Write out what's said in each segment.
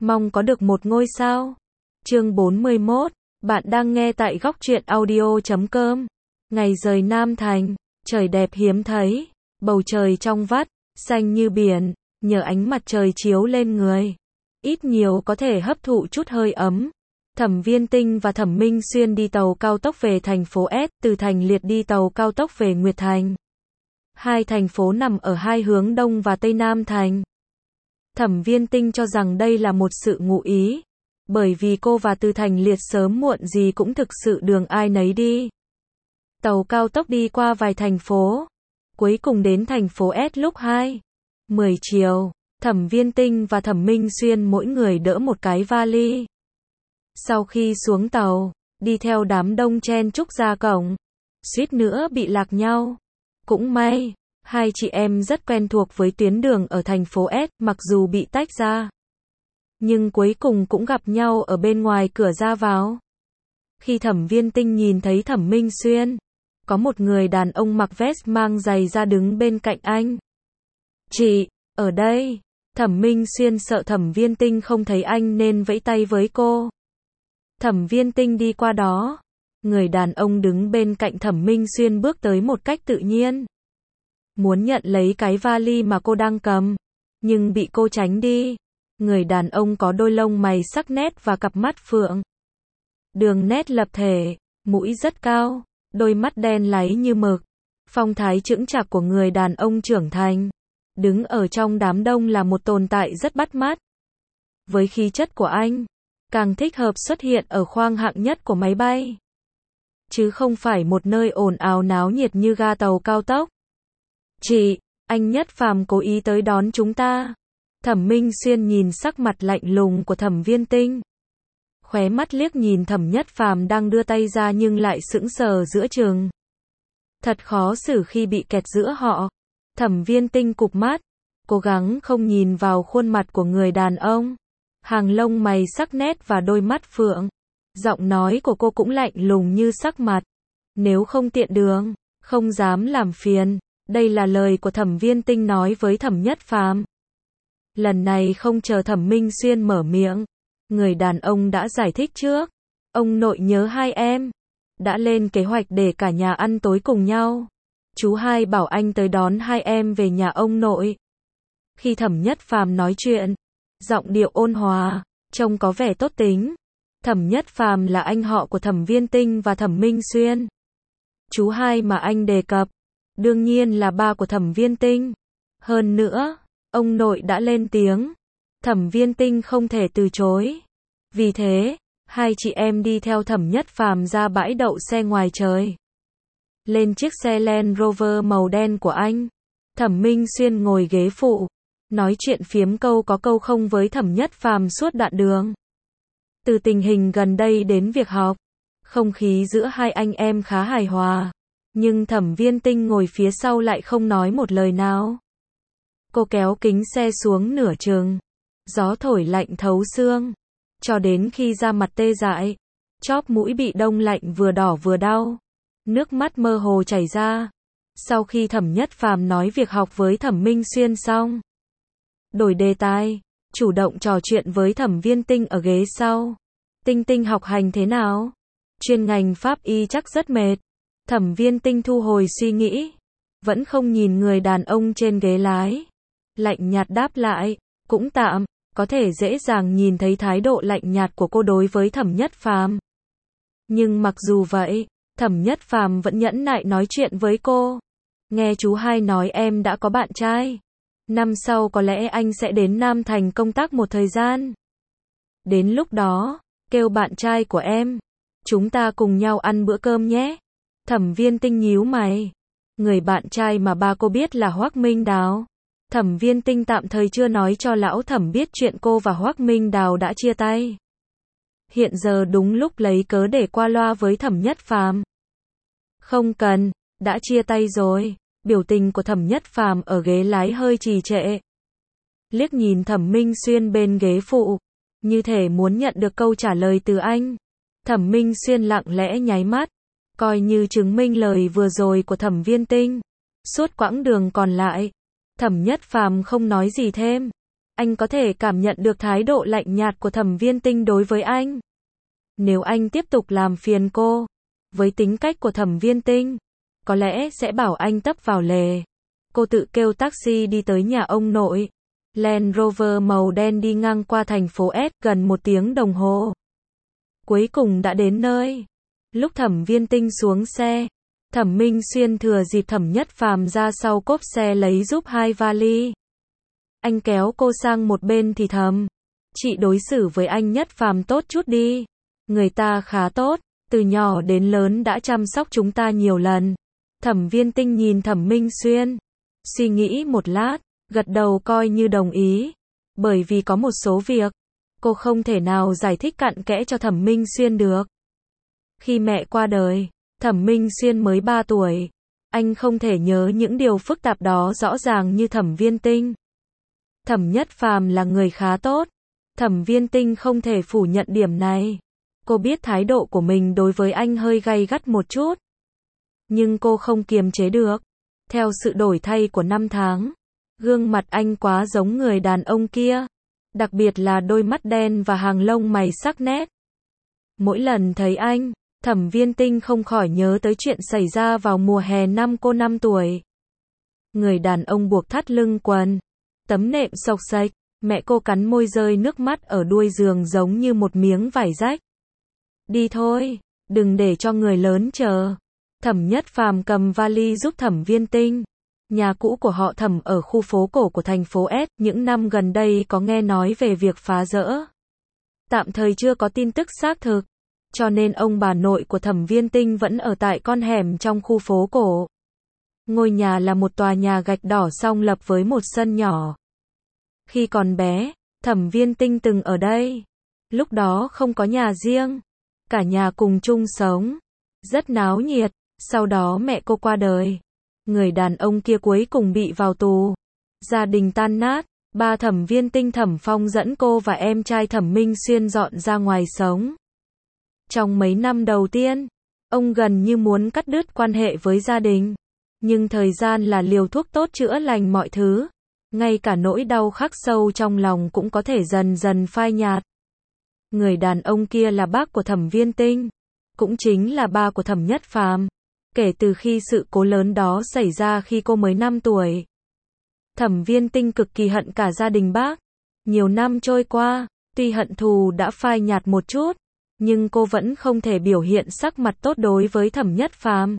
Mong có được một ngôi sao. Chương 41, bạn đang nghe tại góc truyện audio.com. Ngày rời Nam Thành, trời đẹp hiếm thấy, bầu trời trong vắt, xanh như biển, nhờ ánh mặt trời chiếu lên người, ít nhiều có thể hấp thụ chút hơi ấm. Thẩm Viên Tinh và Thẩm Minh Xuyên đi tàu cao tốc về thành phố S, từ Thành Liệt đi tàu cao tốc về Nguyệt Thành. Hai thành phố nằm ở hai hướng Đông và Tây Nam Thành. Thẩm Viên Tinh cho rằng đây là một sự ngụ ý, bởi vì cô và Từ Thành Liệt sớm muộn gì cũng thực sự đường ai nấy đi. Tàu cao tốc đi qua vài thành phố, cuối cùng đến thành phố S lúc 2:10 chiều. Thẩm Viên Tinh và Thẩm Minh Xuyên mỗi người đỡ một cái vali. Sau khi xuống tàu, đi theo đám đông chen chúc ra cổng, suýt nữa bị lạc nhau. Cũng may, hai chị em rất quen thuộc với tuyến đường ở thành phố S, mặc dù bị tách ra, nhưng cuối cùng cũng gặp nhau ở bên ngoài cửa ra vào. Khi Thẩm Viên Tinh nhìn thấy Thẩm Minh Xuyên, có một người đàn ông mặc vest mang giày ra đứng bên cạnh anh. "Chị, ở đây." Thẩm Minh Xuyên sợ Thẩm Viên Tinh không thấy anh nên vẫy tay với cô. Thẩm Viên Tinh đi qua đó. Người đàn ông đứng bên cạnh Thẩm Minh Xuyên bước tới một cách tự nhiên, muốn nhận lấy cái vali mà cô đang cầm, nhưng bị cô tránh đi. Người đàn ông có đôi lông mày sắc nét và cặp mắt phượng, đường nét lập thể, mũi rất cao, đôi mắt đen láy như mực. Phong thái chững chạc của người đàn ông trưởng thành, đứng ở trong đám đông là một tồn tại rất bắt mắt. Với khí chất của anh, càng thích hợp xuất hiện ở khoang hạng nhất của máy bay, chứ không phải một nơi ồn ào náo nhiệt như ga tàu cao tốc. "Chị, anh Nhất Phàm cố ý tới đón chúng ta." Thẩm Minh Xuyên nhìn sắc mặt lạnh lùng của Thẩm Viên Tinh, khóe mắt liếc nhìn Thẩm Nhất Phàm đang đưa tay ra nhưng lại sững sờ giữa chừng. Thật khó xử khi bị kẹt giữa họ. Thẩm Viên Tinh cụp mắt, cố gắng không nhìn vào khuôn mặt của người đàn ông, hàng lông mày sắc nét và đôi mắt phượng. Giọng nói của cô cũng lạnh lùng như sắc mặt. "Nếu không tiện đường, không dám làm phiền." Đây là lời của Thẩm Viên Tinh nói với Thẩm Nhất Phàm. Lần này không chờ Thẩm Minh Xuyên mở miệng, người đàn ông đã giải thích trước. "Ông nội nhớ hai em, đã lên kế hoạch để cả nhà ăn tối cùng nhau. Chú hai bảo anh tới đón hai em về nhà ông nội." Khi Thẩm Nhất Phàm nói chuyện, giọng điệu ôn hòa, trông có vẻ tốt tính. Thẩm Nhất Phàm là anh họ của Thẩm Viên Tinh và Thẩm Minh Xuyên. Chú hai mà anh đề cập, đương nhiên là ba của Thẩm Viên Tinh. Hơn nữa, ông nội đã lên tiếng, Thẩm Viên Tinh không thể từ chối. Vì thế, hai chị em đi theo Thẩm Nhất Phàm ra bãi đậu xe ngoài trời. Lên chiếc xe Land Rover màu đen của anh, Thẩm Minh Xuyên ngồi ghế phụ, nói chuyện phiếm câu có câu không với Thẩm Nhất Phàm suốt đoạn đường. Từ tình hình gần đây đến việc học, không khí giữa hai anh em khá hài hòa, nhưng Thẩm Viên Tinh ngồi phía sau lại không nói một lời nào. Cô kéo kính xe xuống nửa chừng, gió thổi lạnh thấu xương, cho đến khi da mặt tê dại, chóp mũi bị đông lạnh vừa đỏ vừa đau, nước mắt mơ hồ chảy ra. Sau khi Thẩm Nhất Phàm nói việc học với Thẩm Minh Xuyên xong, đổi đề tài, chủ động trò chuyện với Thẩm Viên Tinh ở ghế sau. "Tinh Tinh học hành thế nào? Chuyên ngành pháp y chắc rất mệt." Thẩm Viên Tinh thu hồi suy nghĩ, vẫn không nhìn người đàn ông trên ghế lái, lạnh nhạt đáp lại, "Cũng tạm." Có thể dễ dàng nhìn thấy thái độ lạnh nhạt của cô đối với Thẩm Nhất Phàm. Nhưng mặc dù vậy, Thẩm Nhất Phàm vẫn nhẫn nại nói chuyện với cô. "Nghe chú hai nói em đã có bạn trai. Năm sau có lẽ anh sẽ đến Nam Thành công tác một thời gian. Đến lúc đó, kêu bạn trai của em, chúng ta cùng nhau ăn bữa cơm nhé." Thẩm Viên Tinh nhíu mày. Người bạn trai mà ba cô biết là Hoắc Minh Đào. Thẩm Viên Tinh tạm thời chưa nói cho lão Thẩm biết chuyện cô và Hoắc Minh Đào đã chia tay. Hiện giờ đúng lúc lấy cớ để qua loa với Thẩm Nhất Phàm. "Không cần, đã chia tay rồi." Biểu tình của Thẩm Nhất Phàm ở ghế lái hơi trì trệ, liếc nhìn Thẩm Minh Xuyên bên ghế phụ, như thể muốn nhận được câu trả lời từ anh. Thẩm Minh Xuyên lặng lẽ nháy mắt, coi như chứng minh lời vừa rồi của Thẩm Viên Tinh. Suốt quãng đường còn lại, Thẩm Nhất Phàm không nói gì thêm, Anh có thể cảm nhận được thái độ lạnh nhạt của Thẩm Viên Tinh đối với anh. Nếu anh tiếp tục làm phiền cô, với tính cách của Thẩm Viên Tinh, có lẽ sẽ bảo anh tấp vào lề. Cô tự kêu taxi đi tới nhà ông nội. Land Rover màu đen đi ngang qua thành phố S gần 1 tiếng đồng hồ. Cuối cùng đã đến nơi. Lúc Thẩm Viên Tinh xuống xe, Thẩm Minh Xuyên thừa dịp Thẩm Nhất Phàm ra sau cốp xe lấy giúp 2 vali. Anh kéo cô sang một bên thì thầm, chị đối xử với anh Nhất Phàm tốt chút đi. Người ta khá tốt, từ nhỏ đến lớn đã chăm sóc chúng ta nhiều lần. Thẩm Viên Tinh nhìn Thẩm Minh Xuyên, suy nghĩ một lát, gật đầu coi như đồng ý. Bởi vì có một số việc, cô không thể nào giải thích cặn kẽ cho Thẩm Minh Xuyên được. Khi mẹ qua đời, Thẩm Minh Xuyên mới 3 tuổi. Anh không thể nhớ những điều phức tạp đó rõ ràng như Thẩm Viên Tinh. Thẩm Nhất Phàm là người khá tốt. Thẩm Viên Tinh không thể phủ nhận điểm này. Cô biết thái độ của mình đối với anh hơi gay gắt một chút. Nhưng cô không kiềm chế được. Theo sự đổi thay của năm tháng, gương mặt anh quá giống người đàn ông kia. Đặc biệt là đôi mắt đen và hàng lông mày sắc nét. Mỗi lần thấy anh, Thẩm Viên Tinh không khỏi nhớ tới chuyện xảy ra vào mùa hè năm cô 5 tuổi. Người đàn ông buộc thắt lưng quần, tấm nệm xộc xệch, mẹ cô cắn môi rơi nước mắt ở đuôi giường giống như một miếng vải rách. Đi thôi, đừng để cho người lớn chờ. Thẩm Nhất Phàm cầm vali giúp Thẩm Viên Tinh. Nhà cũ của họ Thẩm ở khu phố cổ của thành phố S, những năm gần đây có nghe nói về việc phá rỡ. Tạm thời chưa có tin tức xác thực, cho nên ông bà nội của Thẩm Viên Tinh vẫn ở tại con hẻm trong khu phố cổ. Ngôi nhà là một tòa nhà gạch đỏ song lập với một sân nhỏ. Khi còn bé, Thẩm Viên Tinh từng ở đây. Lúc đó không có nhà riêng, cả nhà cùng chung sống, rất náo nhiệt. Sau đó mẹ cô qua đời, người đàn ông kia cuối cùng bị vào tù, gia đình tan nát. Ba Thẩm Viên Tinh Thẩm Phong dẫn cô và em trai Thẩm Minh Xuyên dọn ra ngoài sống. Trong mấy năm đầu tiên, ông gần như muốn cắt đứt quan hệ với gia đình. Nhưng thời gian là liều thuốc tốt chữa lành mọi thứ. Ngay cả nỗi đau khắc sâu trong lòng cũng có thể dần dần phai nhạt. Người đàn ông kia là bác của Thẩm Viên Tinh, cũng chính là ba của Thẩm Nhất Phàm. Kể từ khi sự cố lớn đó xảy ra khi cô mới 5 tuổi, Thẩm Viên Tinh cực kỳ hận cả gia đình bác. Nhiều năm trôi qua, tuy hận thù đã phai nhạt một chút, nhưng cô vẫn không thể biểu hiện sắc mặt tốt đối với Thẩm Nhất Phàm.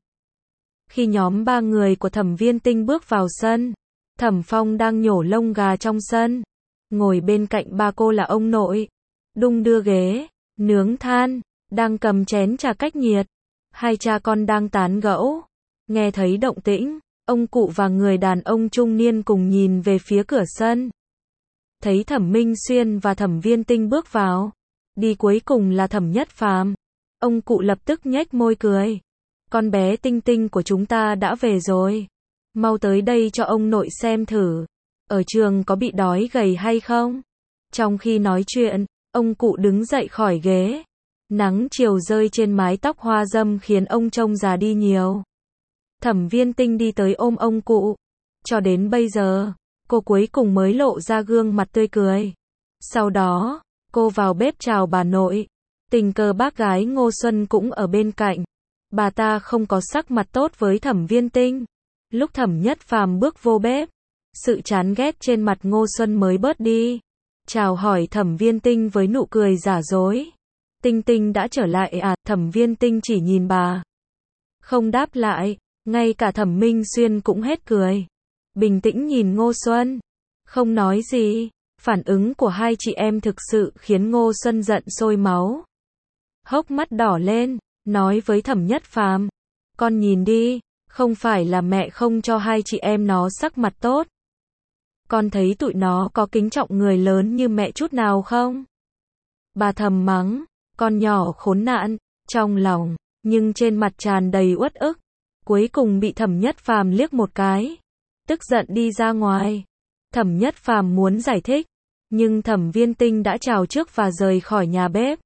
Khi nhóm 3 người của Thẩm Viên Tinh bước vào sân, Thẩm Phong đang nhổ lông gà trong sân. Ngồi bên cạnh ba cô là ông nội, đung đưa ghế, nướng than, đang cầm chén trà cách nhiệt. Hai cha con đang tán gẫu. Nghe thấy động tĩnh, ông cụ và người đàn ông trung niên cùng nhìn về phía cửa sân. Thấy Thẩm Minh Xuyên và Thẩm Viên Tinh bước vào, đi cuối cùng là Thẩm Nhất Phàm. Ông cụ lập tức nhếch môi cười. Con bé Tinh Tinh của chúng ta đã về rồi. Mau tới đây cho ông nội xem thử. Ở trường có bị đói gầy hay không? Trong khi nói chuyện, ông cụ đứng dậy khỏi ghế. Nắng chiều rơi trên mái tóc hoa râm khiến ông trông già đi nhiều. Thẩm Viên Tinh đi tới ôm ông cụ. Cho đến bây giờ, cô cuối cùng mới lộ ra gương mặt tươi cười. Sau đó, cô vào bếp chào bà nội. Tình cờ bác gái Ngô Xuân cũng ở bên cạnh. Bà ta không có sắc mặt tốt với Thẩm Viên Tinh. Lúc Thẩm Nhất Phàm bước vô bếp, sự chán ghét trên mặt Ngô Xuân mới bớt đi. Chào hỏi Thẩm Viên Tinh với nụ cười giả dối. Tinh Tinh đã trở lại à? Thẩm Viên Tinh chỉ nhìn bà, không đáp lại. Ngay cả Thẩm Minh Xuyên cũng hết cười, bình tĩnh nhìn Ngô Xuân, không nói gì. Phản ứng của hai chị em thực sự khiến Ngô Xuân giận sôi máu, hốc mắt đỏ lên, nói với Thẩm Nhất Phàm, con nhìn đi, không phải là mẹ không cho hai chị em nó sắc mặt tốt. Con thấy tụi nó có kính trọng người lớn như mẹ chút nào không? Bà thầm mắng, con nhỏ khốn nạn, trong lòng, nhưng trên mặt tràn đầy uất ức. Cuối cùng bị Thẩm Nhất Phàm liếc một cái, tức giận đi ra ngoài. Thẩm Nhất Phàm muốn giải thích, nhưng Thẩm Viên Tinh đã chào trước và rời khỏi nhà bếp.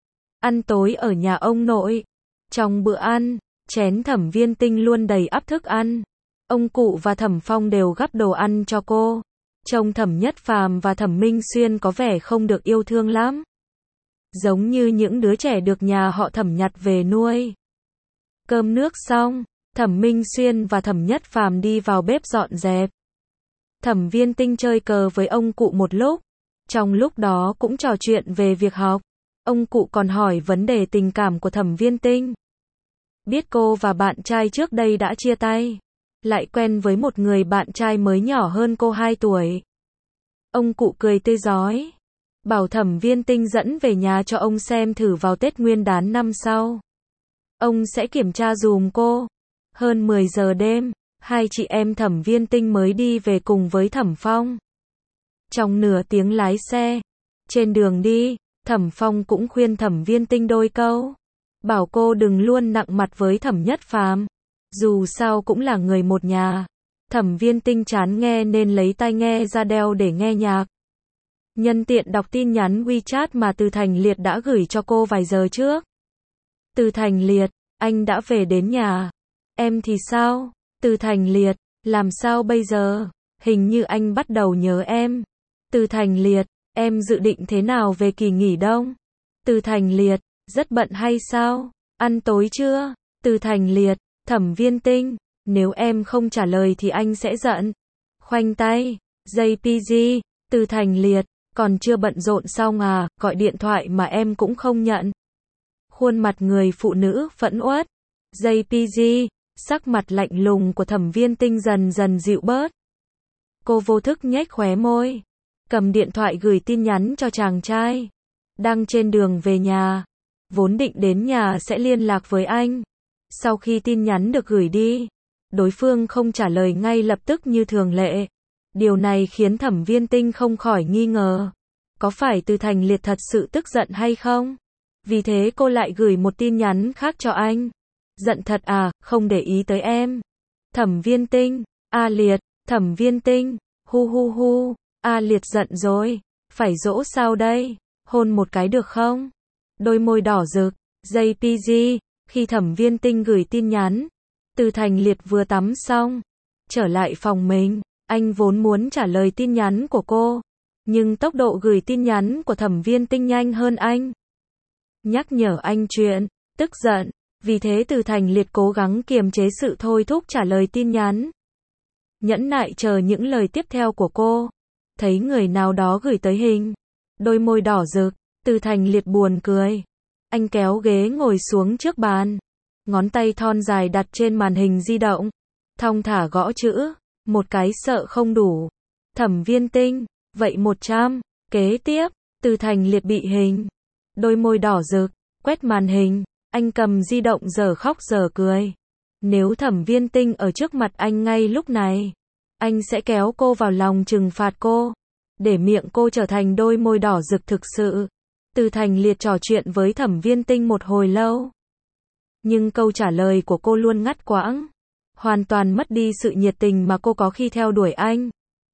Ăn tối ở nhà ông nội. Trong bữa ăn, chén Thẩm Viên Tinh luôn đầy ắp thức ăn. Ông cụ và Thẩm Phong đều gắp đồ ăn cho cô. Trông Thẩm Nhất Phàm và Thẩm Minh Xuyên có vẻ không được yêu thương lắm. Giống như những đứa trẻ được nhà họ Thẩm nhặt về nuôi. Cơm nước xong, Thẩm Minh Xuyên và Thẩm Nhất Phàm đi vào bếp dọn dẹp. Thẩm Viên Tinh chơi cờ với ông cụ một lúc. Trong lúc đó cũng trò chuyện về việc học. Ông cụ còn hỏi vấn đề tình cảm của Thẩm Viên Tinh. Biết cô và bạn trai trước đây đã chia tay. Lại quen với một người bạn trai mới nhỏ hơn cô 2 tuổi. Ông cụ cười tươi rói. Bảo Thẩm Viên Tinh dẫn về nhà cho ông xem thử vào Tết Nguyên đán năm sau. Ông sẽ kiểm tra giùm cô. Hơn 10 giờ đêm, hai chị em Thẩm Viên Tinh mới đi về cùng với Thẩm Phong. Trong nửa tiếng lái xe, trên đường đi, Thẩm Phong cũng khuyên Thẩm Viên Tinh đôi câu. Bảo cô đừng luôn nặng mặt với Thẩm Nhất Phàm. Dù sao cũng là người một nhà. Thẩm Viên Tinh chán nghe nên lấy tai nghe ra đeo để nghe nhạc. Nhân tiện đọc tin nhắn WeChat mà Từ Thành Liệt đã gửi cho cô vài giờ trước. Từ Thành Liệt, anh đã về đến nhà. Em thì sao? Từ Thành Liệt, làm sao bây giờ? Hình như anh bắt đầu nhớ em. Từ Thành Liệt, em dự định thế nào về kỳ nghỉ đông? Từ Thành Liệt, rất bận hay sao? Ăn tối chưa? Từ Thành Liệt, Thẩm Viên Tinh, nếu em không trả lời thì anh sẽ giận. Khoanh tay, JPG, Từ Thành Liệt, còn chưa bận rộn xong à, gọi điện thoại mà em cũng không nhận. Khuôn mặt người phụ nữ phẫn uất. JPG, sắc mặt lạnh lùng của Thẩm Viên Tinh dần dần dịu bớt. Cô vô thức nhếch khóe môi, cầm điện thoại gửi tin nhắn cho chàng trai. Đang trên đường về nhà, vốn định đến nhà sẽ liên lạc với anh. Sau khi tin nhắn được gửi đi, đối phương không trả lời ngay lập tức như thường lệ. Điều này khiến Thẩm Viên Tinh không khỏi nghi ngờ. Có phải Từ Thành Liệt thật sự tức giận hay không? Vì thế cô lại gửi một tin nhắn khác cho anh. Giận thật à, không để ý tới em. Thẩm Viên Tinh, A Liệt, Thẩm Viên Tinh, hu hu hu, A Liệt giận rồi. Phải dỗ sao đây? Hôn một cái được không? Đôi môi đỏ rực, JPG, khi Thẩm Viên Tinh gửi tin nhắn. Từ Thành Liệt vừa tắm xong, trở lại phòng mình. Anh vốn muốn trả lời tin nhắn của cô, nhưng tốc độ gửi tin nhắn của Thẩm Viên Tinh nhanh hơn anh. Nhắc nhở anh chuyện, tức giận, vì thế Từ Thành Liệt cố gắng kiềm chế sự thôi thúc trả lời tin nhắn. Nhẫn nại chờ những lời tiếp theo của cô. Thấy người nào đó gửi tới hình, đôi môi đỏ rực, Từ Thành Liệt buồn cười. Anh kéo ghế ngồi xuống trước bàn, ngón tay thon dài đặt trên màn hình di động, thong thả gõ chữ. Một cái sợ không đủ. Thẩm Viên Tinh, vậy 100. Kế tiếp, Từ Thành Liệt bị hình, đôi môi đỏ rực, quét màn hình. Anh cầm di động giờ khóc giờ cười. Nếu Thẩm Viên Tinh ở trước mặt anh ngay lúc này, anh sẽ kéo cô vào lòng trừng phạt cô, để miệng cô trở thành đôi môi đỏ rực thực sự. Từ Thành Liệt trò chuyện với Thẩm Viên Tinh một hồi lâu, nhưng câu trả lời của cô luôn ngắt quãng, hoàn toàn mất đi sự nhiệt tình mà cô có khi theo đuổi anh.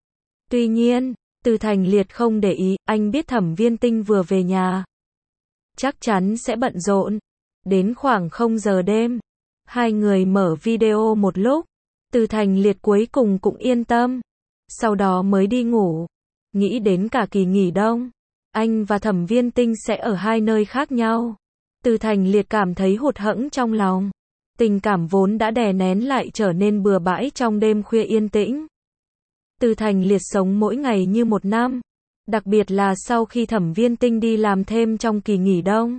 Tuy nhiên, Từ Thành Liệt không để ý, anh biết Thẩm Viên Tinh vừa về nhà, chắc chắn sẽ bận rộn. Đến khoảng 0 giờ đêm, hai người mở video một lúc. Từ Thành Liệt cuối cùng cũng yên tâm, sau đó mới đi ngủ. Nghĩ đến cả kỳ nghỉ đông, anh và Thẩm Viên Tinh sẽ ở hai nơi khác nhau. Từ Thành Liệt cảm thấy hụt hẫng trong lòng. Tình cảm vốn đã đè nén lại trở nên bừa bãi trong đêm khuya yên tĩnh. Từ Thành Liệt sống mỗi ngày như một năm, đặc biệt là sau khi Thẩm Viên Tinh đi làm thêm trong kỳ nghỉ đông.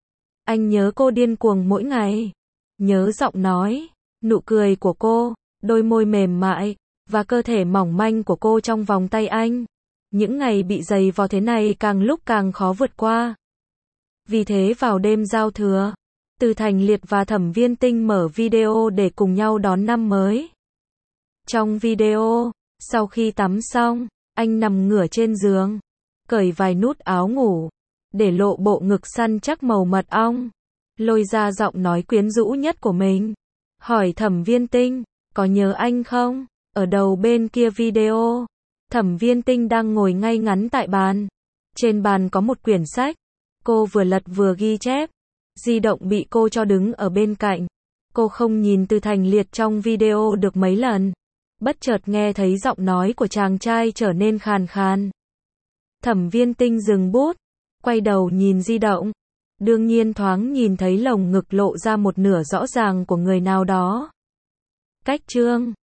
Anh nhớ cô điên cuồng mỗi ngày, nhớ giọng nói, nụ cười của cô, đôi môi mềm mại, và cơ thể mỏng manh của cô trong vòng tay anh. Những ngày bị giày vò thế này càng lúc càng khó vượt qua. Vì thế vào đêm giao thừa, Từ Thành Liệt và Thẩm Viên Tinh mở video để cùng nhau đón năm mới. Trong video, sau khi tắm xong, anh nằm ngửa trên giường, cởi vài nút áo ngủ, để lộ bộ ngực săn chắc màu mật ong, lôi ra giọng nói quyến rũ nhất của mình. Hỏi Thẩm Viên Tinh, có nhớ anh không? Ở đầu bên kia video, Thẩm Viên Tinh đang ngồi ngay ngắn tại bàn. Trên bàn có một quyển sách, cô vừa lật vừa ghi chép. Di động bị cô cho đứng ở bên cạnh. Cô không nhìn Từ Thành Liệt trong video được mấy lần. bất chợt nghe thấy giọng nói của chàng trai trở nên khàn khàn. Thẩm Viên Tinh dừng bút, quay đầu nhìn di động. Đương nhiên thoáng nhìn thấy lồng ngực lộ ra một nửa rõ ràng của người nào đó. Cách chương